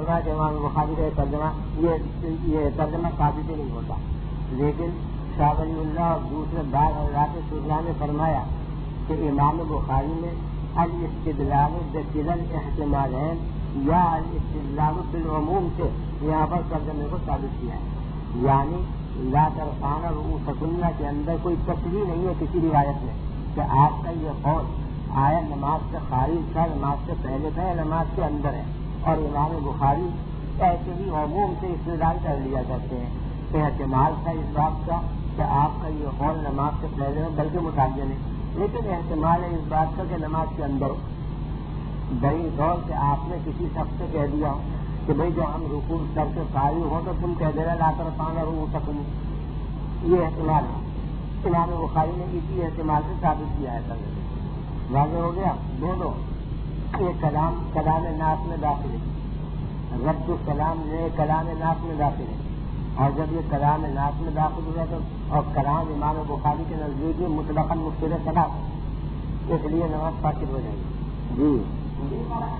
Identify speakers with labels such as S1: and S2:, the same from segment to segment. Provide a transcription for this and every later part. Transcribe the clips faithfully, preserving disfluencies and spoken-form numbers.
S1: رہا ہے کہ امام بخاری کا ترجمہ یہ یہ ترجمہ ثابت ہی نہیں ہوتا، لیکن شاہ ولی اللہ اور دوسرے بعض حضرات شجاع نے فرمایا کہ امام بخاری نے الاستدلال بکلا الاحتمالین یا الاستدلال بالعموم سے یہاں پر ترجمے کو ثابت کیا ہے، یعنی لا ترفعن رؤوسکن کے اندر کوئی تصریح نہیں ہے کسی روایت میں کہ آپ کا یہ قول آیا نماز سے خارج تھا، نماز سے پہلے تھا یا نماز کے اندر ہے، اور امام بخاری ایسے ہی عموم سے استدلال کر لیا کرتے ہیں کہ احتمال تھا اس بات کا کہ آپ کا یہ قول نماز سے پہلے ہے بلکہ متعین ہے، لیکن احتمال ہے اس بات کا کہ نماز کے اندر ہو۔ بڑی طور سے آپ نے کسی شخص سے کہہ دیا ہو کہ بھئی جب ہم رکوع کر کے فارغ ہو تو تم کہہ دے رہے لا ترفعن رؤوسکن، یہ احتمال ہے، امام بخاری نے اسی احتمال سے ثابت کیا ہے۔ واضح ہو گیا؟ دونوں یہ کلام کلام ناس میں داخل ہے، رد الکلام یہ کلام ناس میں داخل ہے، اور جب یہ کلام ناس میں داخل ہوا تو اور کلام امام بخاری کے نزدیک مطلقاً مفسر صلاۃ، اس لیے نماز فاسد ہو جائے گی۔ جی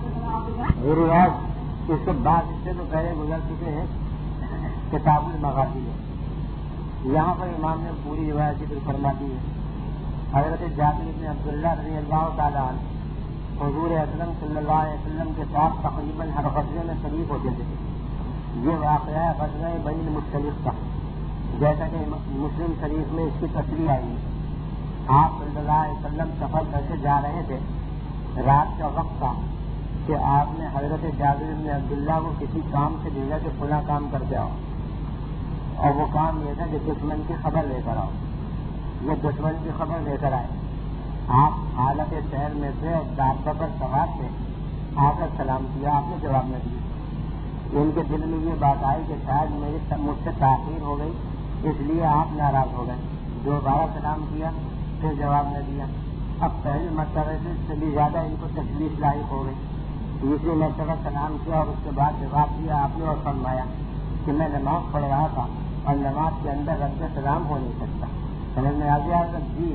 S1: روایت اس کے بعد اس سے تو پہلے گزر چکے ہیں کتاب المغازی میں، یہاں پر امام نے پوری روایت ذکر فرما دی ہے۔ حضرت جابر بن عبداللہ رضی اللہ تعالیٰ عنہ حضور اکرم صلی اللہ علیہ وسلم کے ساتھ تقریباً ہر غزوے میں شریک ہوتے تھے۔ یہ واقعہ غزوہ بنی المصطلق کا، جیسا کہ مسلم شریف میں اس کی تصریح آئی ہے۔ آپ صلی اللہ علیہ وسلم سفر کر کے جا رہے تھے، رات کا وقت تھا کہ آپ نے حضرت جابر بن عبداللہ کو کسی کام سے بھیجا کہ فلاں کام کر کے آؤ، اور وہ کام یہ تھا کہ دشمن کی خبر لے کر آؤ۔ یہ دشمن کی خبر لے کر آئے، آپ حالت شہر میں تھے اور دابہ پر سوار تھے، آ کر سلام کیا، آپ نے جواب نہ دیا۔ ان کے دل میں یہ بات آئی کہ شاید میری مجھ سے تاخیر ہو گئی، اس لیے آپ ناراض ہو گئے۔ دوبارہ سلام کیا، پھر جواب نہ دیا۔ اب پہلی مرتبہ سے بھی زیادہ ان کو تکلیف لاحق ہو گئی۔ دوسری مرتبہ سلام کیا اور اس کے بعد جواب دیا آپ نے اور فرمایا کہ میں نماز پڑھ رہا تھا اور نماز کے اندر رد سلام ہو نہیں سکتا۔ سمجھ میں آ گیا؟ جی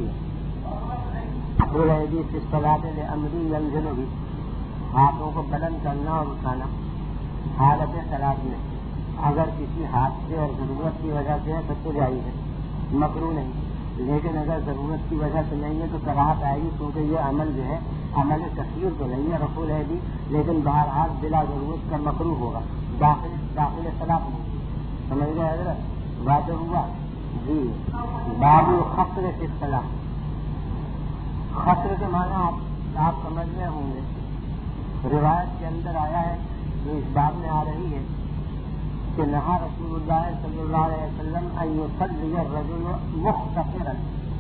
S1: امری ینزل بھی، ہاتھوں کو بلند کرنا اور اٹھانا حالت صلاۃ میں اگر کسی حادثے اور ضرورت کی وجہ سے ہے تو تو جائز ہے، مکروہ نہیں، لیکن اگر ضرورت کی وجہ سے نہیں ہے تو کراہت آئے گی، کیونکہ یہ عمل جو ہے عمل تشہیر تو نہیں ہے رفع ہے بھی، لیکن بہرحال بلا ضرورت کا مکروہ ہوگا، داخل داخل صلاۃ نہیں۔ سمجھ گئے حضرت؟ واضح ہوا؟ جی باب خطر کی اصطلاح، خطر کے معنی آپ آپ سمجھ میں ہوں گے۔ روایت کے اندر آیا ہے جو اس باب میں آ رہی ہے کہ نہا رسول اللہ صلی اللہ علیہ وسلم ان یصلی الرجل مختصرا،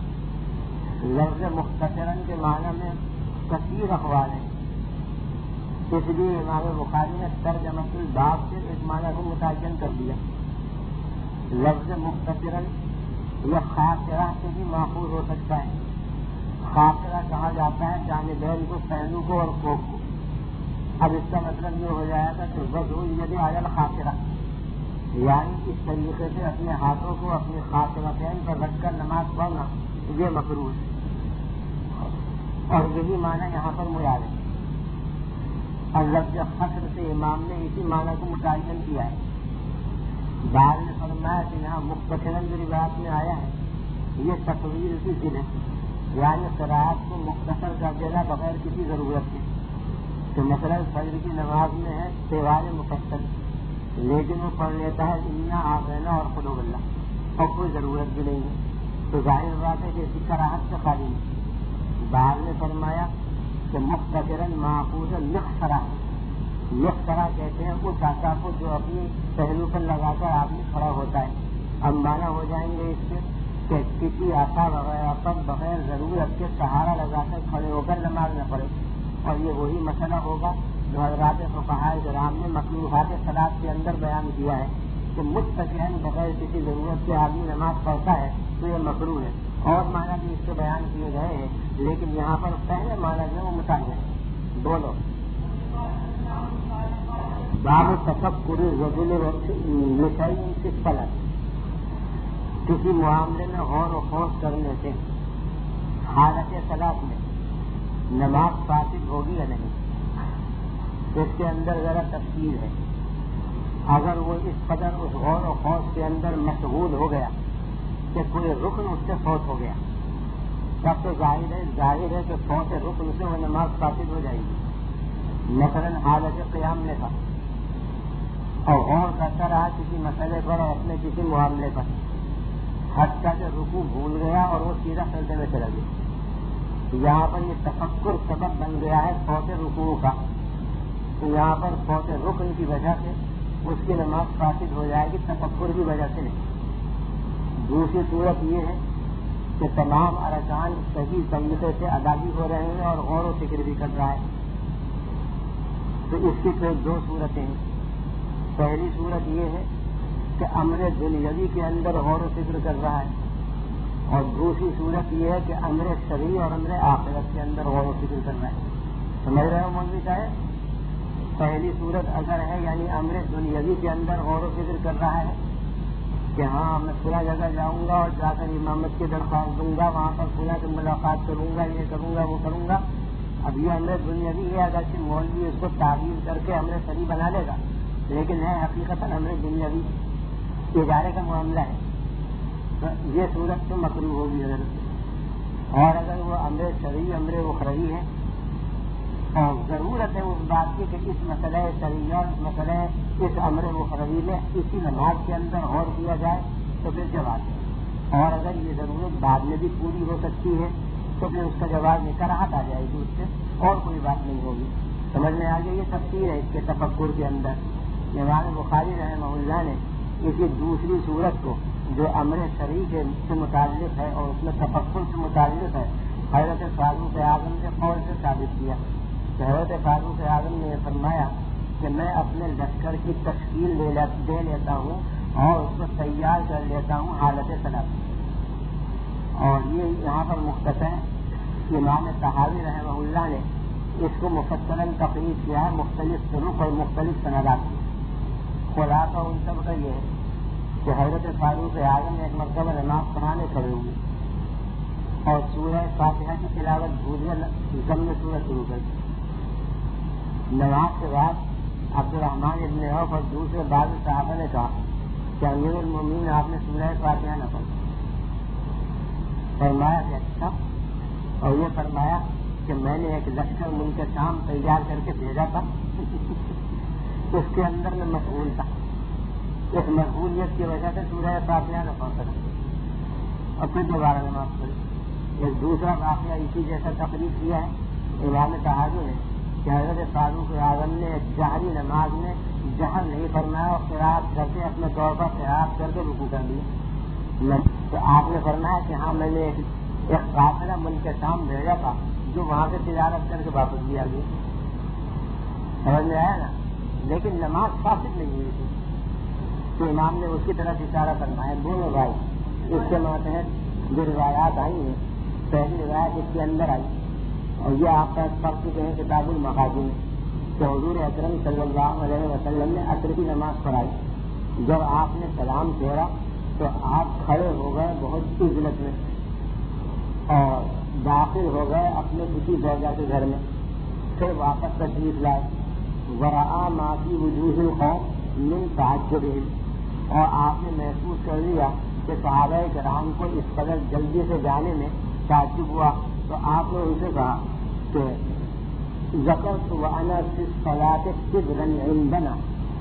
S1: لفظ مختصرا کے معنی میں کثیر اقوال ہیں، اس لیے امام بخاری نے ترجمہ الباب سے اس معنی کو متعین کر دیا۔ لفظ مختصرا یہ خاطرہ سے بھی ماخوذ ہو سکتا ہے، خاطرہ کہا جاتا ہے جانبین کو، پہلو کو اور کوک کو۔ اب اس کا مطلب یہ ہو جائے گا کہ وضع ید علی الخاطرہ، یعنی اس طریقے سے اپنے ہاتھوں کو اپنے خاطرتین پر رکھ کر نماز پڑھنا یہ مکروہ ہے، اور یہی معنی یہاں پر مراد ہے۔ اور لفظ خطر سے امام نے اسی معنی کو متعین کیا ہے۔ بعد نے فرمایا کہ یہاں مختصراً جو روایت میں آیا ہے یہ تصویر کی ضد ہے، یعنی قرأت کو مختصر کر دینا بغیر کسی ضرورت کے، تو مثلاً فجر کی نماز میں ہے تہوار مفصل، لیکن وہ پڑھ لیتا ہے انا آبینا اور قلوب اللہ، اور کوئی ضرورت بھی نہیں ہے، تو ظاہر بات ہے کہ اسی قرأت سے خالی نہیں۔ بعد نے فرمایا کہ مختصراً معقول مختصرہ، مختصرہ کہتے ہیں اس آقا کو جو اپنی پہلو پر لگا کر آدمی کھڑا ہوتا ہے۔ اب مانا ہو جائیں گے اس سے کہ کسی آقا وغیرہ پر بغیر ضرورت کے سہارا لگا کر کھڑے ہو کر نماز نہ پڑھے، اور یہ وہی مسئلہ ہوگا جو حضرات فقہاء کرام نے مکروہات صلاۃ کے اندر بیان کیا ہے کہ متقین بغیر کسی ضرورت کے آدمی نماز پڑھتا ہے تو یہ مکروہ ہے، اور معنی بھی اس سے بیان کیے گئے ہیں، لیکن یہاں پر پہلے معنی جو وہ متعین ہے دونوں۔ باب تفکر الرجل لشیء فی الصلاۃ، کسی معاملے میں غور و خوض کرنے سے حالت صلاۃ میں نماز فاسد ہوگی یا نہیں، اس کے اندر ذرا تفصیل ہے۔ اگر وہ اس قدر اس غور و خوف کے اندر مشغول ہو گیا کہ کوئی رکن اس سے فوت ہو گیا، تب تو ظاہر ہے ظاہر ہے کہ فوت رکن سے وہ نماز فاسد ہو جائے گی۔ مثلاً حالت قیام میں تھا اور غور کرتا رہا کسی مسئلے پر اور اپنے کسی معاملے پر، حتیٰ کہ رکوع بھول گیا اور وہ سیدھا سجدے میں چلا گیا۔ یہاں پر یہ تفکر سبب بن گیا ہے فوت رکوع کا، تو یہاں پر فوت رکن کی وجہ سے اس کی نماز فاسد ہو جائے گی، تفکر کی وجہ سے نہیں۔ دوسری صورت یہ ہے کہ تمام ارکان صحیح طریقے سے ادائیگی ہو رہے ہیں اور غور و فکر بھی کر رہا ہے، تو اس کی پھر دو صورتیں ہیں۔ پہلی صورت یہ ہے کہ امر دنیاوی کے اندر غور و فکر کر رہا ہے، اور دوسری صورت یہ ہے کہ امر شرعی اور امر آخرت کے اندر غور و فکر کر رہا ہے۔ سمجھ رہے ہو مولوی صاحب؟ پہلی صورت اگر ہے یعنی امر دنیاوی کے اندر غور و فکر کر رہا ہے کہ ہاں میں فلاں جگہ جاؤں گا اور جا کر امامت کی درخواست دوں گا، وہاں پر فلاں سے ملاقات کروں گا، یہ کروں گا وہ کروں گا، اب یہ امر دنیاوی ہے، اگرچہ مولوی اس کو تعویل کر کے امر شرعی بنا لے گا، لیکن ہے حقیقت امر دنیاوی ادارے کا معاملہ ہے، تو یہ صورت تو مکروہ ہوگی حضرت۔ اور اگر وہ امر شرعی امر اخروی ہے اور ضرورت ہے اس بات کی کہ اس مسئلہ شرعی اور اس مسئلہ اس امر اخروی میں اسی نماز کے اندر غور کیا جائے تو پھر جواز ہے، اور اگر یہ ضرورت بعد میں بھی پوری ہو سکتی ہے تو پھر اس کا جواز نہیں کراہت آ جائے گی اس سے، اور کوئی بات نہیں ہوگی۔ سمجھ میں آگے یہ تفسیر ہے اس کے تفکر کے اندر۔ امام بخاری رحمہ اللہ نے اسی دوسری صورت کو جو امر شرعی سے متعلق ہے اور اس میں تفکر سے متعلق ہے، حضرت فاروق اعظم کے قول سے ثابت کیا۔ حضرت فاروق اعظم نے یہ فرمایا کہ میں اپنے لشکر کی تشکیل دے لیتا ہوں اور اس کو تیار کر لیتا ہوں حالت صلاح۔ اور یہ یہاں پر مختصر امام طحاوی رحمہ اللہ نے اس کو مفصلاً تقریر کیا ہے، مختلف طرق اور مختلف سندات کی۔ خلاصہ ان سب کا یہ ہے کہ حضرت فاروق اعظم نے ایک مرتبہ نماز پڑھانے کھڑے ہوئے اور سورہ فاتحہ کی تلاوت بھول کر ضم سورہ شروع کر دی۔ نماز کے بعد عبد الرحمن ابن عوف اور دوسرے بعض صحابہ نے کہا کہ امیر المومنین آپ نے سورہ فاتحہ نہ پڑھی۔ فرمایا کہ اچھا، اور یہ فرمایا کہ میں نے ایک لشکر ملک شام تیار کر کے بھیجا تھا، اس کے اندر میں مشغول تھا، اس مشغولیت کی وجہ سے سورہ فاتحہ نہ پڑھ سکا اور پھر دوبارہ نماز پڑھی۔ ایک دوسرا واقعہ اسی جیسا تقریر کیا ہے امام طحاوی نے کہ حضرت فاروق اعظم نے جہری نماز میں جہر نہیں فرمایا اور قرات کر کے اپنے طور پر قرات کر کے رکوع کر دیا۔ تو آپ نے فرمایا کہ ہاں میں نے ایک قافلہ ملک شام بھیجا تھا جو وہاں سے تجارت کر کے واپس دیا گیا۔ سمجھ میں آیا نا؟ لیکن نماز فاسد نہیں ہوئی تھی، تو امام نے اس کی طرف اشارہ فرمایا۔ دونوں بھائی اس کے ماتحت جو روایات آئی ہیں، پہلی روایت اس کے اندر آئی اور یہ آپ کا پڑھ چکے ہیں کتاب المغازی میں کہ حضور اکرم صلی اللہ علیہ وسلم نے عصر کی نماز پڑھائی۔ جب آپ نے سلام پھیرا تو آپ کھڑے ہو گئے بہت عزلت میں اور داخل ہو گئے اپنے کسی زوجہ کے گھر میں، پھر واپس تشریف لائے۔ ورآ ما فی وجوہ القوم من تعجبہم، اور آپ نے محسوس کر لیا کہ صحابہ کرام کو اس قدر جلدی سے جانے میں تعجب ہوا، تو آپ نے ان سے کہا کہ ذکرت وانا فی الصلاۃ صبرا عندنا،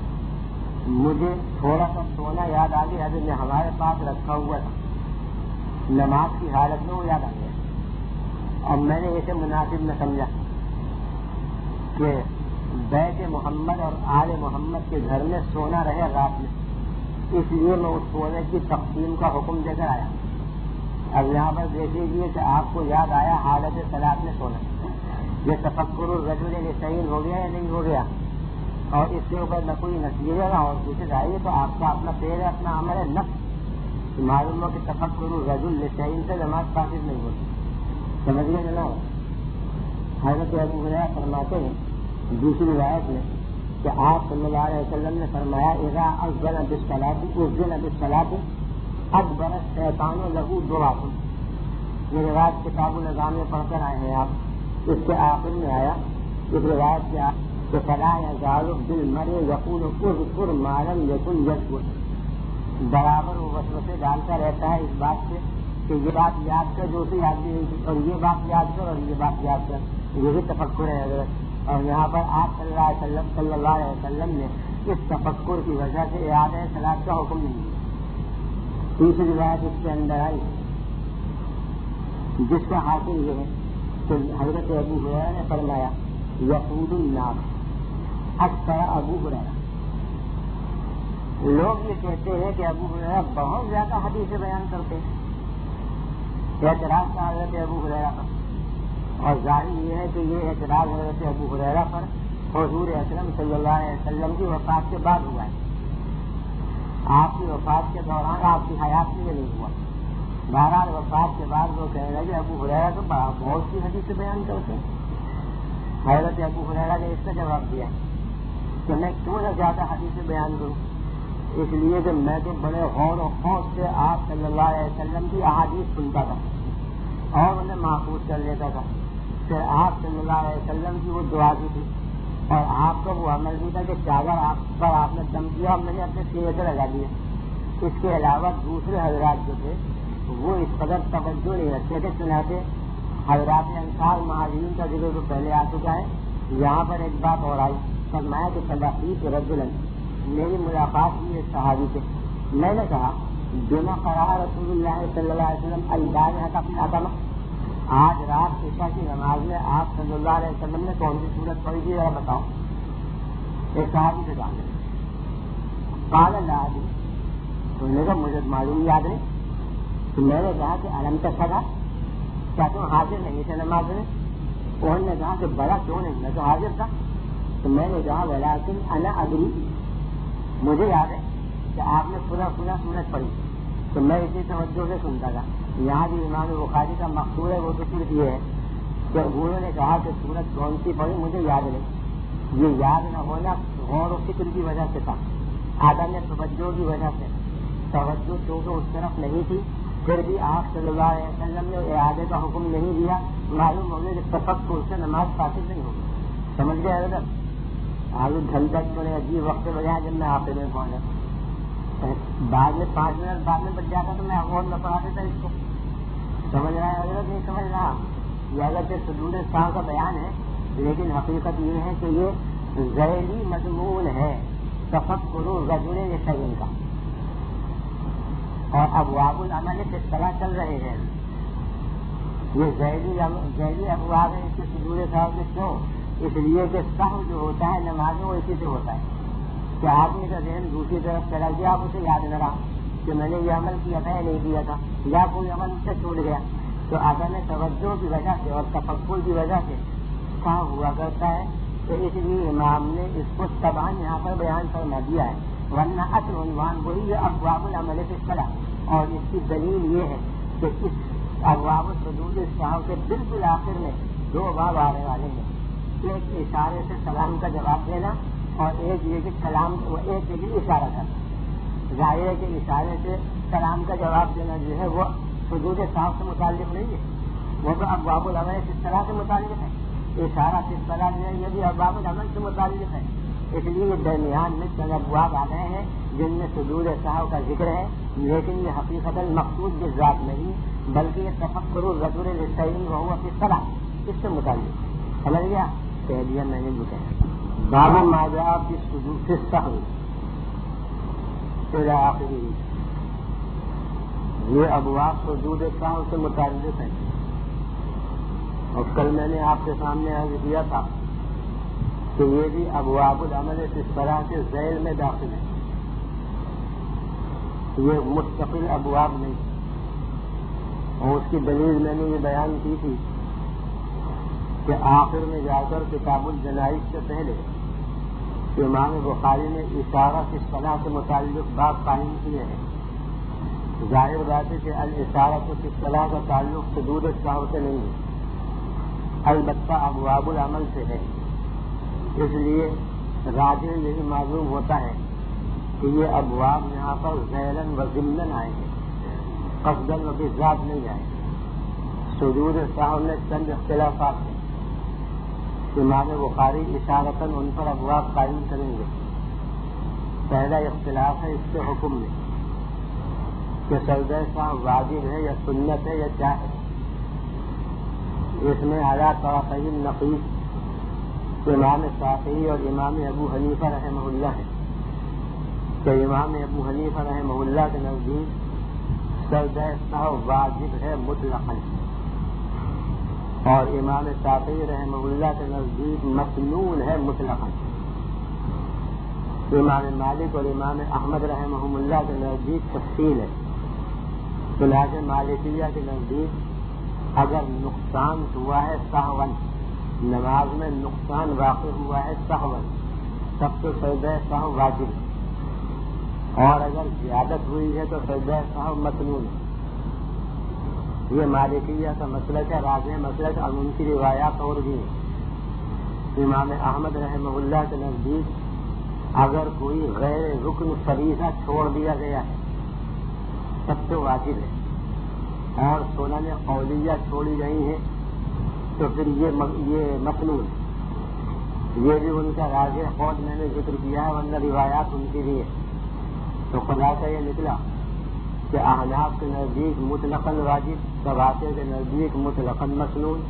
S1: مجھے تھوڑا سا سونا یاد آ گیا جو ہمارے پاس رکھا ہوا تھا، نماز کی حالت میں وہ یاد آ گیا اور میں نے اسے مناسب نہ سمجھا کہ بیت محمد اور آل محمد کے گھر میں سونا رہے رات میں، اس لیے میں اس سونے کی تقسیم کا حکم دے کر آیا۔ اب یہاں پر دیکھ لیجیے کہ آپ کو یاد آیا حالت صلاۃ میں سونا، یہ تفکر الرجل لسعین ہو گیا یا نہیں ہو گیا، اور اس کے اوپر نہ کوئی نتیجہ نہ اور کچھ آئیے تو آپ کا اپنا پیر ہے، اپنا عمل ہے نفس، معلوم ہو کہ تفکر الرجل لسعین سے نماز فاسد نہیں ہوتی۔ سمجھیے جناب، حضرت ابو ہریرہ فرماتے ہیں دوسری روایت میں کہ آپ صلی اللہ علیہ وسلم نے فرمایا اذا اذن بالصلاۃ اذن بالصلاۃ ادبر الشیطان له دعاء، یہ روایت کتاب النظام میں پڑھ کر آئے ہیں آپ، اس کے آخر میں آیا اس روایت کے کہ فلا یزال بالمرء یقول اذکر ما لم یکن یذکر، برابر وہ وسوسے ڈالتا رہتا ہے اس بات سے کہ یہ بات یاد کر جو اسے یاد نہیں ہوئی، اور یہ بات یاد کر اور یہ بات یاد کر، یہی تفکر ہے حضرت۔ اور یہاں پر آپ صلی اللہ علیہ وسلم صلی اللہ علیہ وسلم نے اس تفکر کی وجہ سے اعادہ صلاۃ کا حکم نہیں دیا۔ تیسری روایت اس کے اندر آئی جس کا حاصل یہ ہے کہ حضرت ابو ہریرہ نے فرمایا یقول الناس اکثر ابو ہریرہ، لوگ یہ کہتے ہیں کہ ابو ہریرہ بہت زیادہ حدیث بیان کرتے ہیں، اعتراض تھا حضرت ابو ہریرہ پر، اور ظاہر یہ ہے کہ یہ اعتراض حضرت ابو ہریرہ پر حضور اکرم صلی اللہ علیہ وسلم کی وفات کے بعد ہوا ہے، آپ کی وفات کے دوران آپ کی حیات میں نہیں ہوا۔ بہرحال وفات کے بعد وہ کہنے لگے ابو ہریرہ تو بہت سی حدیث بیان کرتے ہیں۔ حضرت ابو ہریرہ نے اس کا جواب دیا کہ میں کیوں نہ زیادہ حدیث بیان کروں، اس لیے کہ میں تو بڑے غور و خوف سے آپ صلی اللہ علیہ وسلم کی احادیث سنتا تھا اور انہیں محفوظ کر لیتا تھا۔ پھر آپ صلی اللہ علیہ وسلم کی وہ دعا بھی تھی اور آپ کا وہ عمل بھی تھا کہ چادر آپ پر آپ نے دم کیا اور میں نے اپنے سینے سے لگا دیا۔ اس کے علاوہ دوسرے حضرات جو تھے وہ اس قدر توجہ نہیں رکھتے تھے، چنانچہ حضرات انصار مہاجرین کا ذکر تو پہلے آ چکا ہے، یہاں پر ایک بات اور آئی، فرمایا کہ تلاقیت رجلا، میری ملاقات ہوئی ایک صحابی سے، میں نے کہا بما قرأ رسول اللہ صلی اللہ علیہ وسلم البارحة فی العتمہ، آج رات عشاء کی نماز میں آپ صلی اللہ علیہ وسلم نے کون سی سورت پڑھی تھی ذرا بتاؤ، ایک صحابی سے جان لیں۔ قال لا ادری، انہوں نے کہا مجھے معلوم یاد نہیں، تو میں نے کہا کہ علم تشہد، کیا تم حاضر نہیں تھے نماز میں؟ انہوں نے کہا کہ بڑا کیوں نہیں، میں تو حاضر تھا۔ تو میں نے کہا ولکن انا ادری، مجھے یاد ہے کہ آپ نے پورا پورا سورج پڑھی، تو میں اسی توجہ سے سنتا تھا۔ یہاں بھی امام بخاری کا مقصود ہے وہ تو صرف یہ ہے کہ انہوں نے کہا کہ سورج کون سی پڑھی مجھے یاد نہیں، یہ یاد نہ ہونا غور و فکر کی وجہ سے تھا، عدم توجہ کی وجہ سے، توجہ چونکہ اس طرف نہیں تھی، پھر بھی آپ صلی اللہ علیہ وسلم نے اعادے کا حکم نہیں دیا، معلوم ہو گیا کہ تفکر سے نماز فاسد نہیں ہوگی۔ سمجھ گئے حضرت؟ آگے گھنٹہ بڑے عجیب وقت بجائے جب میں آپ میں پہنچا، بعد میں پانچ منٹ بعد میں بچ جاتا تو میں اور نہ پڑھا دیتا اس کو۔ سمجھ رہا ہے حضرت؟ نہیں سمجھ رہا؟ یہ اگرچہ سجود سہو کا بیان ہے لیکن حقیقت یہ ہے کہ یہ ذیلی مضمون ہے تفکر رجل شیء کا، اور ابواب العمل کس طرح چل رہے ہیں، یہ ذیلی ذیلی ابواب ہے اس کے سجود سہو کے کیوں؟ اس لیے کہ سہو جو ہوتا ہے نمازوں وہ اسی سے ہوتا ہے کہ آدمی کا ذہن دوسری طرف چلا گیا، آپ اسے یاد نہ رہا کہ میں نے یہ عمل کیا تھا یا نہیں کیا تھا، یا کوئی عمل اس سے چھوٹ گیا، تو عدم توجہ کی وجہ سے اور تفکر کی وجہ سے سہو ہوا کرتا ہے۔ تو اس لیے امام نے اس کو تبان یہاں پر بیان فرما دیا ہے، ورنہ اصل عنوان وہی ہے ابواب العمل کی اصطلاح، اور اس کی دلیل یہ ہے کہ اس ابواب السجود سہو کے بالکل آخر میں دو باب آنے والے ہیں، ایک اشارے سے سلام کا جواب دینا اور ایک یہ کہ سلام ایک کے لیے اشارہ کرنا۔ ظاہر ہے کہ اشارے سے سلام کا جواب دینا جو ہے وہ سجود سہو سے متعلق نہیں ہے، وہ تو ابواب العمل کس طرح سے متعلق ہے، اشارہ کس طرح جو ہے یہ بھی ابواب العمل سے متعلق ہے۔ اس لیے یہ درمیان میں چند ابواب آ گئے ہیں جن میں سجود سہو کا ذکر ہے، لیکن یہ حقیقت مقصود کے ذات نہیں بلکہ یہ تفکر الرجل للشیء وهو فی الصلاۃ، اس سے متعلق۔ سمجھ گیا؟ کہہ دیا میں نے بھی کہا باب ما جاء فی السجود فی السہو الی آخرہ، یہ ابواب سجود سہو سے متعلق ہیں، اور کل میں نے آپ کے سامنے عرض کیا تھا کہ یہ بھی ابواب العمل اس طرح کے ذیل میں داخل ہے، یہ مستقل ابواب نہیں، اور اس کی دلیل میں نے یہ بیان کی تھی کہ آخر میں جا کر کتاب الجنائز سے پہلے امام بخاری نے اشارہ کی صلاح سے متعلق باب قائم کیے ہیں۔ ظاہر بات ہے کہ الاشارہ کی صلاح کا تعلق سجود سہو سے نہیں ہے، البتہ ابواب العمل سے ہے، اس لیے راجح یہی معلوم ہوتا ہے کہ یہ ابواب یہاں پر ذیلاً و ضمناً آئیں گے، قصداً و بالذات نہیں آئیں گے۔ سجود سہو میں چند اختلافات ہیں، امام بخاری اشارتاً ان پر ابواب قائم کریں گے۔ پہلا اختلاف ہے اس کے حکم میں کہ سجدہ سہو واجب ہے یا سنت ہے یا کیا ہے۔ اس میں اعلیٰ طرفین نقیض امام شافعی اور امام ابو حنیفہ رحمہ اللہ ہے کہ امام ابو حنیفہ رحمہ اللہ کے نزدیک سجدہ سہو واجب ہے مطلقاً، اور امام شافعی رحمہ اللہ کے نزدیک مسنون ہے مطلقاً۔ امام مالک اور امام احمد رحمہ اللہ کے نزدیک تفصیل ہے۔ چنانچہ مالکیہ کے نزدیک اگر نقصان ہوا ہے سہون، نماز میں نقصان واقع ہوا ہے سہون، تب تو سجدہ سہو واجب ہے، اور اگر زیادت ہوئی ہے تو سجدہ سہو مسنون ہے۔ یہ مالکیہ کا مسلک ہے، راجح مسلک، اور ان کی روایات اور بھی ہیں۔ امام احمد رحمہ اللہ کے نزدیک اگر کوئی غیر رکن فریضہ چھوڑ دیا گیا ہے تب تو واجب ہے، اور سنن قولیہ چھوڑی گئی ہیں تو پھر یہ یہ مسنون ہے۔ یہ بھی ان کا راجح قول میں نے ذکر کیا ہے، ورنہ روایات ان کی بھی ہے۔ تو خلاصہ یہ نکلا کہ احناف کے نزدیک مطلقاً واجب، شافعی کے نزدیک مطلقاً مسنون،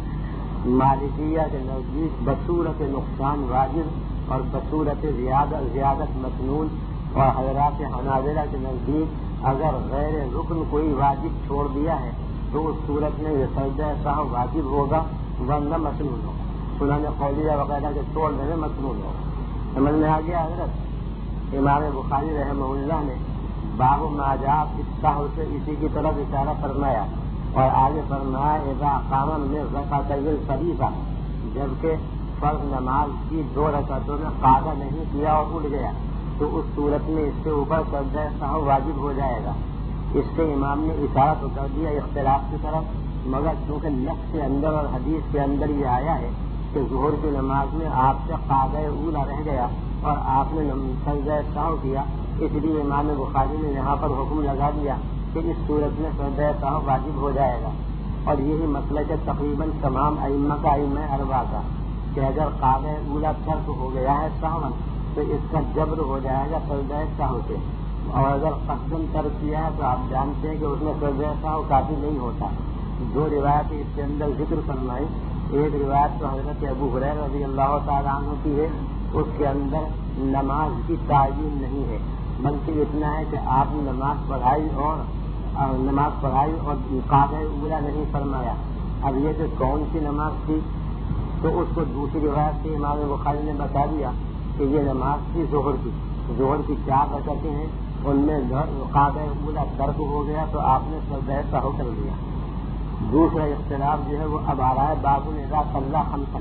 S1: مالکیہ کے نزدیک بصورت نقصان واجب اور بصورت زیادہ زیادت مسنون، اور حضرات حنابلہ کے نزدیک اگر غیر رکن کوئی واجب چھوڑ دیا ہے تو اس صورت میں یہ سجدہ سہو واجب ہوگا ورنہ مسنون ہوگا۔ سنن قولیہ وغیرہ کے چھوڑ دینے مسنون ہوگا۔ سمجھ میں آ گیا حضرت؟ امام بخاری رحمہ اللہ نے باب ما جاء فی السہو سے اسی کی طرف اشارہ فرمایا، اور آگے فرمایا اذا قام من رکعتین الفریضہ، جبکہ فرض نماز کی دو رکعتوں میں قاعدہ نہیں کیا اور اٹھ گیا تو اس صورت میں اس کے اوپر سجدہ سہو واجب ہو جائے گا۔ اس سے امام نے اشارہ تو کر دیا اختلاف کی طرف، مگر چونکہ لفظ کے اندر اور حدیث کے اندر یہ آیا ہے کہ ظہر کی نماز میں آپ سے قاعدہ اولا رہ گیا اور آپ نے سجدہ سہو کیا، اس لیے امام بخاری نے یہاں پر حکم لگا دیا کہ اس صورت میں سجدہ سہو واجب ہو جائے گا۔ اور یہی مسئلہ ہے تقریباً تمام ائمہ کا ائمہ اربعہ کا کہ اگر قاعدہ اولا ترک ہو گیا ہے سہون تو اس کا جبر ہو جائے گا سجدہ سہو سے، اور اگر قصداً ترک کیا ہے تو آپ جانتے ہیں کہ اس میں سجدہ سہو کافی نہیں ہوتا۔ دو روایت اس کے اندر ذکر فرمائی، ایک روایت تو حضرت ابو ہریرہ رضی اللہ تعالیٰ عنہ کی ہے، اس کے اندر نماز کی تعین نہیں ہے، بلکہ اتنا ہے کہ آپ نے نماز پڑھائی اور نماز پڑھائی اور قاعدہ اولا نہیں فرمایا۔ اب یہ کہ کون سی نماز تھی تو اس کو دوسری روایت سے امام بخاری نے بتا دیا کہ یہ نماز تھی ظہر کی، ظہر کی چار رکعتیں ہیں، ان میں قاعدہ اولا ترک ہو گیا تو آپ نے سجدہ سہو کر دیا۔ دوسرا اختلاف جو ہے وہ اب آ رہا ہے باب اذا صلی خمسا،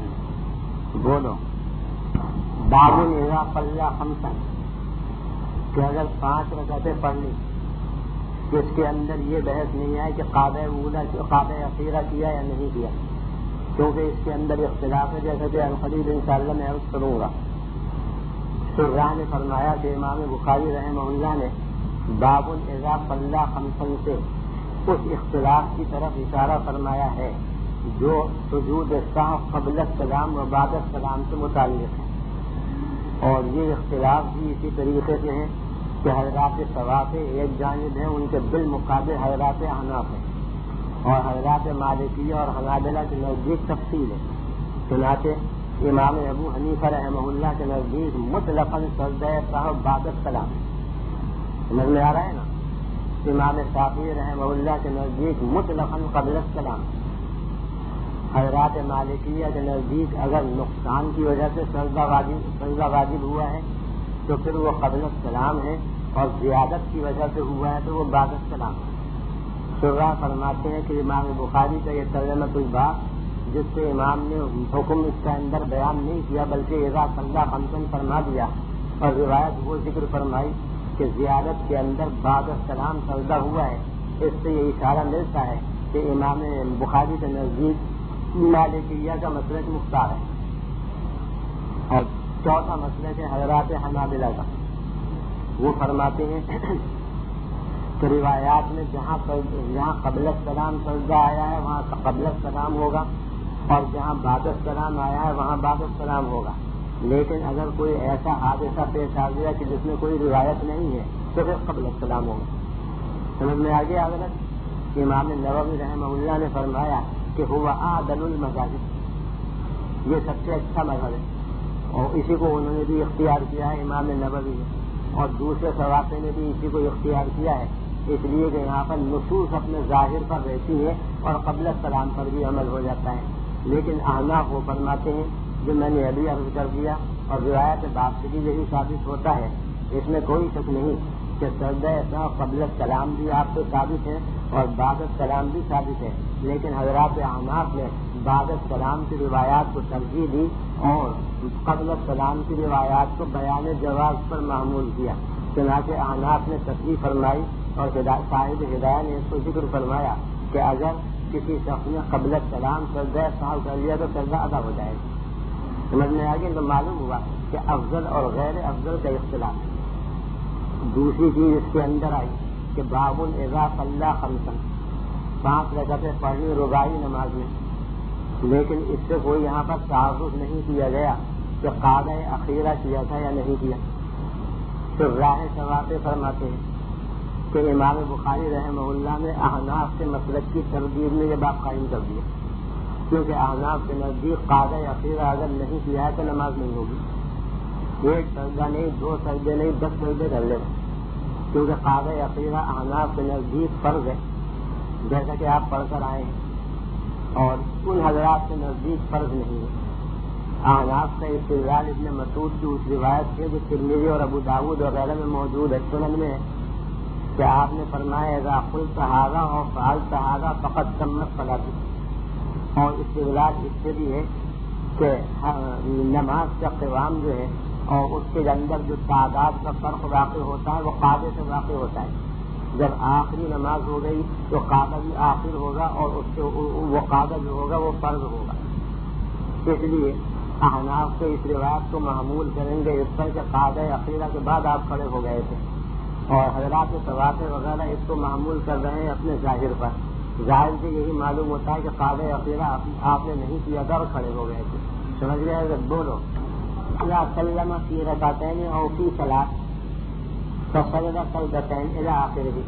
S1: بولو باب اذا صلی خمسا، کہ اگر پانچ رکعتیں پڑھ لی، اس کے اندر یہ بحث نہیں ہے کہ قاعدہ اولا قاعدہ اخیرہ کیا یا نہیں کیا، کیونکہ اس کے اندر اختلاف ہے، جیسے کہ القریب انشاءاللہ میں عرض کروں گا۔ سراہ نے فرمایا کہ امام بخاری رحمہ اللہ نے باب اذا صلی خمسا سے اس اختلاف کی طرف اشارہ فرمایا ہے جو سجود سہو قبل السلام و بعد السلام سے متعلق ہے، اور یہ اختلاف بھی اسی طریقے سے ہیں کہ حضرات شوافی ایک جانب ہیں، ان کے بالمقابل حضرات احناف ہیں، اور حضرات مالکیہ اور حنابلہ کے نزدیک تفصیل ہے۔ چنانچہ امام ابو حنیفہ رحمہ اللہ کے نزدیک مطلقاً سجدہ سہو بعد السلام، سمجھ میں آ رہا ہے نا؟ امام شافعی رحمہ اللہ کے نزدیک مطلقاً قبل السلام، حضرات مالکیہ کے نزدیک اگر نقصان کی وجہ سے سجدہ واجب سجدہ واجب ہوا ہے تو پھر وہ قبل السلام ہے، اور زیادت کی وجہ سے ہوا ہے تو وہ بعد السلام ہے۔ شراح فرماتے ہیں کہ امام بخاری کا یہ ترجمۃ الباب جس سے امام نے حکم اس کا اندر بیان نہیں کیا بلکہ اذا صلی خمسا فرما دیا، اور روایت وہ ذکر فرمائی کہ زیادت کے اندر بعد السلام سجدہ ہوا ہے، اس سے یہ اشارہ ملتا ہے کہ امام بخاری کے نزدیک مالکیہ کا مسلک مختار ہے۔ اور چوتھا مسلک ہے حضرات حنابلہ کا، وہ فرماتے ہیں کہ روایات میں جہاں جہاں قبل السلام سجدہ آیا ہے وہاں قبل السلام ہوگا، اور جہاں بعد السلام آیا ہے وہاں بعد السلام ہوگا. لیکن اگر کوئی ایسا حادثہ پیش آ گیا کہ جس میں کوئی روایت نہیں ہے تو پھر قبل السلام ہوگا. سمجھ میں آگے حضرت امام نووی رحمہ اللہ نے فرمایا کہ ہوا اعدل المذاہب، یہ سب سے اچھا مذہب ہے، اور اسی کو انہوں نے بھی اختیار کیا ہے امام نووی نے، اور دوسرے سواقے نے بھی اسی کو اختیار کیا ہے، اس لیے کہ یہاں پر نصوص اپنے ظاہر پر رہتی ہے اور قبل السلام پر بھی عمل ہو جاتا ہے. لیکن احناف وہ فرماتے ہیں جو میں نے ابھی عرض کر دیا، اور روایت باب سے بھی یہی ثابت ہوتا ہے، اس میں کوئی شک نہیں کہ سجدہ سہو قبل السلام بھی آپ کو ثابت ہے اور بعد السلام بھی ثابت ہے. لیکن حضرات احناف نے بعد السلام کی روایات کو ترجیح دی اور قبل السلام کی روایات کو بیان جواز پر معمول کیا. چنانچہ احناف نے تصریح فرمائی اور صاحب ہدایہ نے اس کو ذکر فرمایا کہ اگر کسی شخص نے قبل السلام سجدہ سہو کر لیا تو سجدہ ادا ہو جائے گا. سمجھ میں آگے تو معلوم ہوا کہ افضل اور غیر افضل کا اختلاف. دوسری چیز اس کے اندر آئی کہ باب اذا صلی خمسا، پانچ رکعتیں پڑھنی رباعی نماز میں، لیکن اس سے کوئی یہاں پر تعارف نہیں کیا گیا کہ قاعدہ اخیرہ کیا تھا یا نہیں کیا. پھر راہ ثواب فرماتے ہیں کہ امام بخاری رحمہ اللہ نے احناف کے مسلک کی تردید میں یہ بات قائم کر دیا، کیونکہ احناف کے نزدیک قاعدہ اخیرہ اگر نہیں کیا ہے تو نماز نہیں ہوگی. ایک سجدہ نہیں، دو سجدے نہیں، دس سجدے کر لے، کیونکہ قاعدہ اخیرہ احناف کے نزدیک فرض ہے، جیسا کہ آپ پڑھ کر آئے ہیں، اور ان حضرات کے نزدیک فرض نہیں ہے. احناف کا استدلال ابن مسعود کی اس روایت سے جو ترمذی اور ابو داؤد وغیرہ میں موجود ہے، سنن میں ہے کہ آپ نے فرمایا اذا قلت ھذا اور فعلت ھذا فقد تمت صلاۃ. اور استدلال اس سے بھی ہے کہ نماز کا قیام جو ہے اور اس کے اندر جو تعداد کا فرق واقع ہوتا ہے وہ قاعدے سے واقع ہوتا ہے. جب آخری نماز ہو گئی تو قاعدہ بھی آخر ہوگا اور اس کے وہ قاعدہ جو ہوگا وہ فرض ہوگا. اس لیے احناف کو اس روایت کو معمول کریں گے اس پر کہ قاعدہ اخیرہ کے بعد آپ کھڑے ہو گئے تھے، اور حضرات ثواب وغیرہ اس کو معمول کر رہے ہیں اپنے ظاہر پر. ظاہر سے یہی معلوم ہوتا ہے کہ قاعدہ اخیرہ آپ نے نہیں کیا تھا اور کھڑے ہو گئے تھے. سمجھ گئے؟ بولو اذا سلم فی رکعتین او فی صلاۃ فسجد سجدتین الی آخرہ.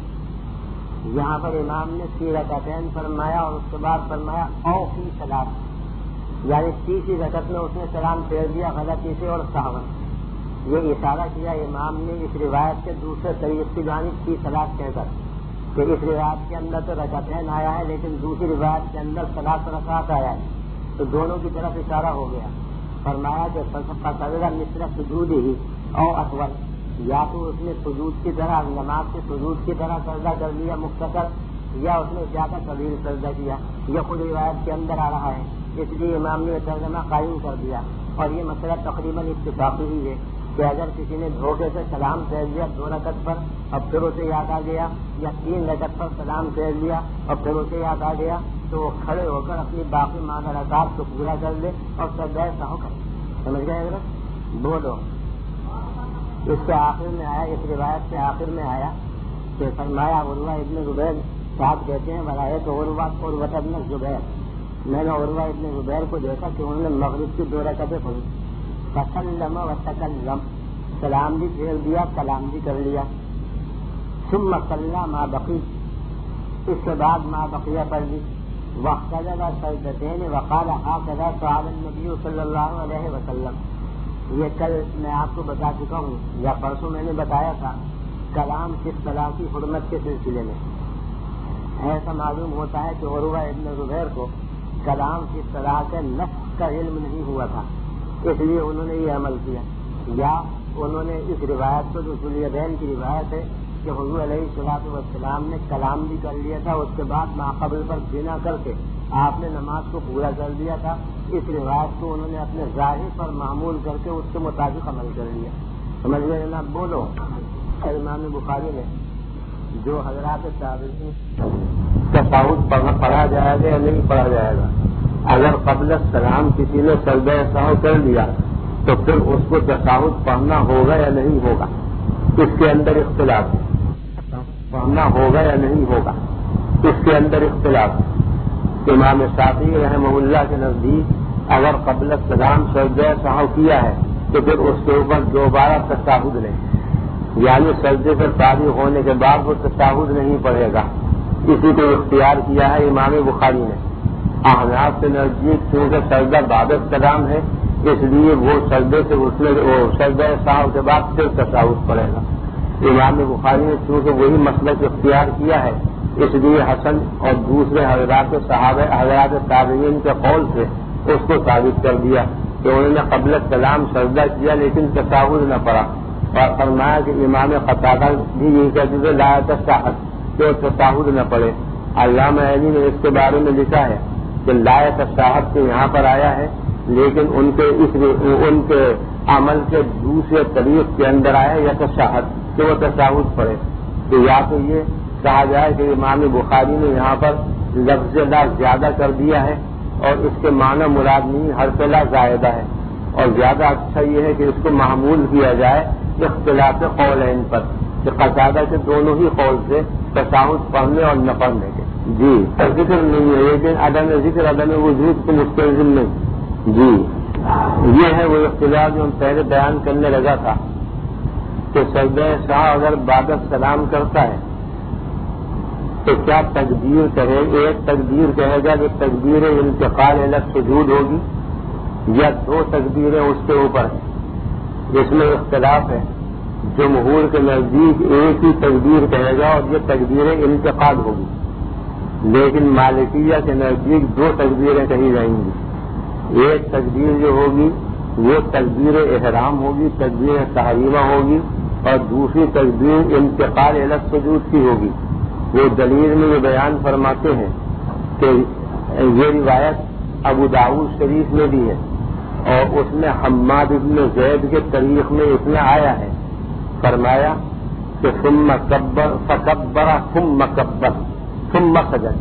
S1: یہاں پر امام نے فی رکعتین فرمایا اور اس کے بعد فرمایا او فی صلاۃ، یعنی تیسری رکعت میں اس نے سلام پھیر دیا غلطی سے اور سہوا. یہ اشارہ کیا امام نے اس روایت کے دوسرے طریق کی جانب کی صلاۃ کہہ کر کہ اس روایت کے اندر تو رکعتین آیا ہے لیکن دوسری روایت کے اندر صلاۃ رکعت آیا ہے، تو دونوں کی طرف اشارہ ہو گیا. فرمایا کہ فسجد مثل سجود ہی او اطول، یا تو اس نے سجود کی طرح نماز کے سجود کی طرح سجدہ کر لیا مختصر، یا اس نے زیادہ طویل سجدہ کیا. یہ خود روایت کے اندر آ رہا ہے، اس لیے امام نے ترجمہ قائم کر دیا. اور یہ مسئلہ تقریباً اتفاقی ہی ہے کہ اگر کسی نے دھوکے سے سلام پھیر لیا دو رکعت پر اور پھر اسے یاد آ گیا، یا تین رکعت پر سلام پھیر لیا اور پھر اسے یاد آ گیا، تو وہ کھڑے ہو کر اپنی باقی مانا رکعت کو پورا کر لے اور سجدہ سہو کر. سمجھ گئے حضرت؟ بولو. اس کے آخر میں آیا، اس روایت کے آخر میں آیا کہ فرمایا عروہ ابن زبیر صاحب کہتے ہیں بلائے تو عروہ عروہ ابن زبیر، میں نے عروہ ابن زبیر کو دیکھا کہ انہوں نے مغرب کی دو رکعتیں پڑھی، فسلم و تکلم، سلام بھی پھیر دیا کلام بھی کر لیا. ثم صلی ما بقی، اس کے بعد ما بقیہ پڑھ لی. وسجد سجدتین وقال هكذا فعل النبی صلی اللہ علیہ وسلم. یہ کل میں آپ کو بتا چکا ہوں یا پرسوں میں نے بتایا تھا کلام کس طرح کی حرمت کے سلسلے میں. ایسا معلوم ہوتا ہے کہ عروہ ابن زبیر کو کلام کس طرح کے نفس کا علم نہیں ہوا تھا، اس لیے انہوں نے یہ عمل کیا. یا انہوں نے اس روایت کو جو ذوالدین کی روایت ہے کہ حضور علیہ الصلوۃ والسلام نے کلام بھی کر لیا تھا، اس کے بعد ماقبل پر بنا کر کے آپ نے نماز کو پورا کر دیا تھا، اس روایت کو انہوں نے اپنے ظاہر پر معمول کر کے اس کے مطابق عمل کر لیا. سمجھ گئے جناب؟ بولو. امام بخاری نے جو حضرات تشہد پڑھا جائے گا یا نہیں پڑھا جائے گا، اگر قبل السلام کسی نے سجدہ سہو کر لیا تو پھر اس کو تشہد پڑھنا ہوگا یا نہیں ہوگا، اس کے اندر اختلاف ہے. پڑھنا ہوگا یا نہیں ہوگا اس کے اندر اختلاف. امام شافعی رحمہ اللہ کے نزدیک اگر قبل السلام سجدہ سہو کیا ہے تو پھر اس کے اوپر دوبارہ تشہد لیں، یعنی سجدے سے فارغ ہونے کے بعد وہ تشہد نہیں پڑھے گا. اسی کو اختیار کیا ہے امام بخاری نے. احناف کے نزدیک چونکہ سجدہ بعد السلام ہے اس لیے وہ سجدے سے اٹھنے سجدہ سہو کے بعد پھر تشہد پڑھے گا. امام بخاری نے چونکہ وہی مسلک اختیار کیا ہے اس لیے حسن اور دوسرے حضرات صحابہ حضرات تابعین کے قول سے اس کو ثابت کر دیا کہ انہوں نے قبل السلام سجدہ کیا لیکن تشہد نہ پڑھا، اور فرمایا کہ امام قتادہ بھی یہی کہتے تھے لا تشہد کہ وہ تشہد نہ پڑھے. علامہ علی نے اس کے بارے میں لکھا ہے کہ لا تشہد کے یہاں پر آیا ہے لیکن ان کے اس ان کے عمل کے دوسرے طریق کے اندر آیا یا تشہد کہ وہ تشہد پڑھے. تو یا تو یہ کہا جائے کہ امام بخاری نے یہاں پر لفظ لا زیادہ کر دیا ہے اور اس کے معنی مراد نہیں حرف لا زائدہ ہے، اور زیادہ اچھا یہ ہے کہ اس کو محمول کیا جائے اختلاف قولین پر کہ قتادہ کے دونوں ہی قول سے تشہد پڑھنے اور نہ پڑھنے کے. جی ذکر نہیں ہے لیکن عدم ذکر عدم وجود کو مستلزم نہیں. جی یہ ہے وہ اختلاف جو ہم پہلے بیان کرنے لگا تھا کہ سجدہ سہو اگر بعد السلام کرتا ہے تو کیا تکبیر کہے. ایک تکبیر کہے گا جو تکبیر انتقال الی سجود ہوگی یا دو تکبیریں اس کے اوپر ہیں. اس میں اختلاف ہے. جمہور کے نزدیک ایک ہی تکبیر کہے گا اور یہ تکبیر انتقال ہوگی، لیکن مالکیہ کے نزدیک دو تکبیریں کہی جائیں گی. ایک تکبیر جو ہوگی وہ تکبیر احرام ہوگی، تکبیر تحریمہ ہوگی، اور دوسری تکبیر انتقال الی سجود کی ہوگی. وہ دلیل میں یہ بیان فرماتے ہیں کہ یہ روایت ابو داؤد شریف میں بھی ہے اور اس میں حماد بن زید کے طریق میں اس میں آیا ہے. فرمایا کہ ثم کبر فکبر ثم کبر ثم سجد.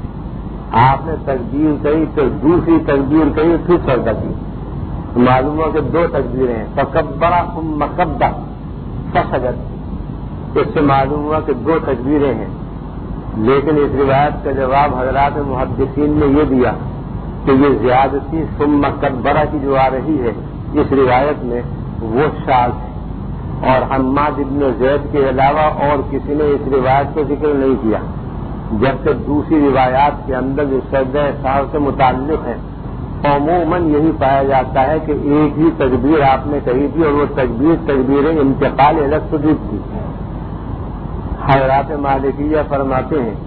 S1: آپ نے تکبیر کہی تو دوسری تکبیر کہی پھر سجدہ کی. معلوم ہو کہ دو تکبیریں ہیں، فکبر ثم کبر فسجد. اس سے معلوم ہوا کہ دو تکبیریں ہیں، لیکن اس روایت کا جواب حضرات محدثین نے یہ دیا کہ یہ زیادتی ثم کبرہ کی جو آ رہی ہے اس روایت میں وہ شاذ ہے، اور حماد ابن زید کے علاوہ اور کسی نے اس روایت کو ذکر نہیں کیا، جبکہ دوسری روایات کے اندر جو سجدہ سہو سے متعلق ہیں عموماً یہی پایا جاتا ہے کہ ایک ہی تکبیر آپ نے کہی تھی اور وہ تکبیر تکبیر انتقال الی سجود تھی. حضرات مالکیہ فرماتے ہیں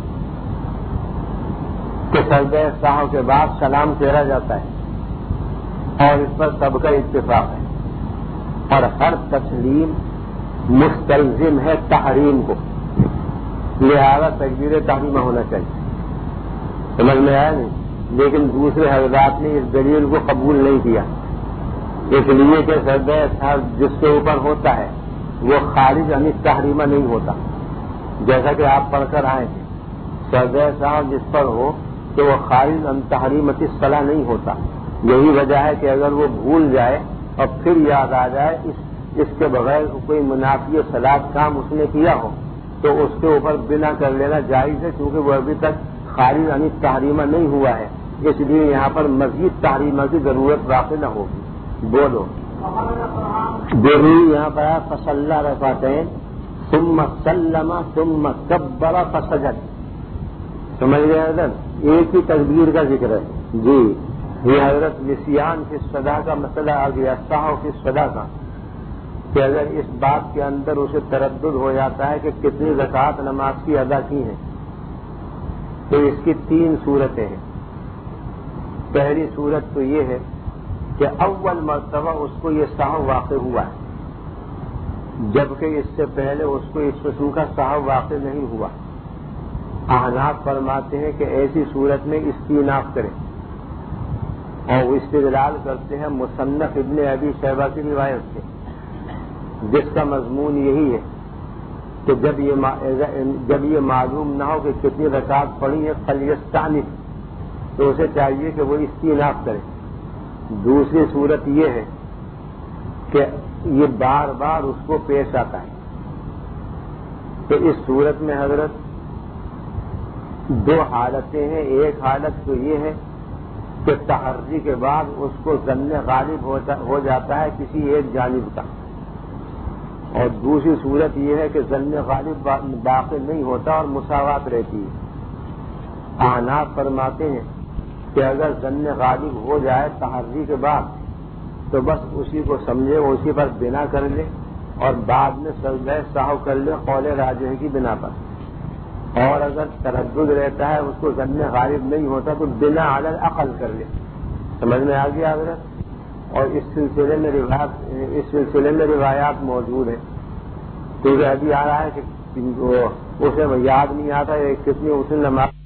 S1: کہ سجدہ سہو کے بعد سلام پھیرا جاتا ہے اور اس پر سب کا اتفاق ہے، اور ہر تسلیم مستلزم ہے تحریم کو، لہذا تکبیر تحریمہ ہونا چاہیے. سمجھ میں آیا نہیں؟ لیکن دوسرے حضرات نے اس دلیل کو قبول نہیں کیا، اس لیے کہ سجدہ سہو جس کے اوپر ہوتا ہے وہ خارج عن تحریمہ نہیں ہوتا. جیسا کہ آپ پڑھ کر آئے تھے سجدہ سہو جس پر ہو تو وہ خارج عن تحریمۃ الصلاۃ نہیں ہوتا. یہی وجہ ہے کہ اگر وہ بھول جائے اور پھر یاد آ جائے اس اس کے بغیر کوئی منافی صلاۃ کام اس نے کیا ہو تو اس کے اوپر بنا کر لینا جائز ہے، کیونکہ وہ ابھی تک خارج عن تحریمہ نہیں ہوا ہے، اس لیے یہاں پر مزید تحریمہ کی ضرورت واقع نہ ہوگی. بولو دیکھیے یہاں پر فصلی رکعتین ثم سلم ثم کبر فسجد. سمجھ گئے حضرت؟ ایک ہی تکبیر کا ذکر ہے. جی یہ حضرت نسیان فی الصلاۃ کا مسئلہ آ گیا، سہو فی الصلاۃ کا، کہ اگر اس بات کے اندر اسے تردد ہو جاتا ہے کہ کتنی رکعات نماز کی ادا کی ہیں تو اس کی تین صورتیں ہیں. پہلی صورت تو یہ ہے کہ اول مرتبہ اس کو یہ سہو واقع ہوا ہے، جبکہ اس سے پہلے اس کو اس قسم کا سہو واقع نہیں ہوا. احناف فرماتے ہیں کہ ایسی صورت میں استیناف کریں، اور استدلال کرتے ہیں مصنف ابن ابی شیبہ کی روایت سے، جس کا مضمون یہی ہے کہ جب یہ جب یہ معلوم نہ ہو کہ کتنی رکعات پڑھی ہے فلیستانف، تو اسے چاہیے کہ وہ استیناف کرے. دوسری صورت یہ ہے کہ یہ بار بار اس کو پیش آتا ہے، تو اس صورت میں حضرت
S2: دو حالتیں ہیں. ایک حالت تو یہ ہے کہ تحری کے بعد اس کو ظن غالب ہو جاتا ہے کسی ایک جانب کا, اور دوسری صورت یہ ہے کہ ظن غالب داخل نہیں ہوتا اور مساوات رہتی ہے. احناف فرماتے ہیں کہ اگر ظن غالب ہو جائے تحری کے بعد تو بس اسی کو سمجھے, اسی پر بنا کر لے اور بعد میں سجدہ سہو کر لے قول راجح کی بنا پر. اور اگر تردد رہتا ہے, اس کو ظن غالب نہیں ہوتا, تو بنا علی العقل کر لے. سمجھ میں آ گیا حضرت؟ اور اس سلسلے میں روایات اس سلسلے میں روایات موجود ہیں, کیونکہ ابھی آ رہا ہے کہ اسے یاد نہیں آتا کتنی اس نماز